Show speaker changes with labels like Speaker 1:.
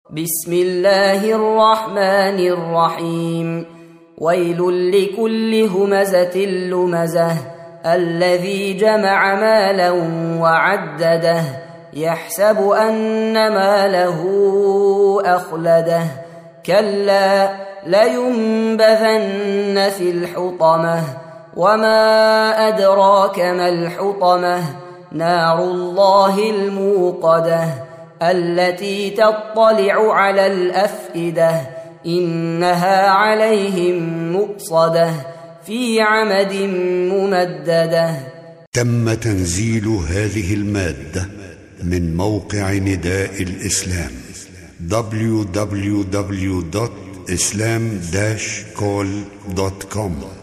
Speaker 1: بسم الله الرحمن الرحيم. ويل لكل همزة لمزة الذي جمع مالا وعدده يحسب أن ماله أخلده كلا لينبذن في الحطمة وما أدراك ما الحطمة نار الله الموقدة التي تطلع على الأفئدة إنها عليهم مؤصدة في عمد ممددة. تم تنزيل هذه المادة من موقع نداء الإسلام www.islam-call.com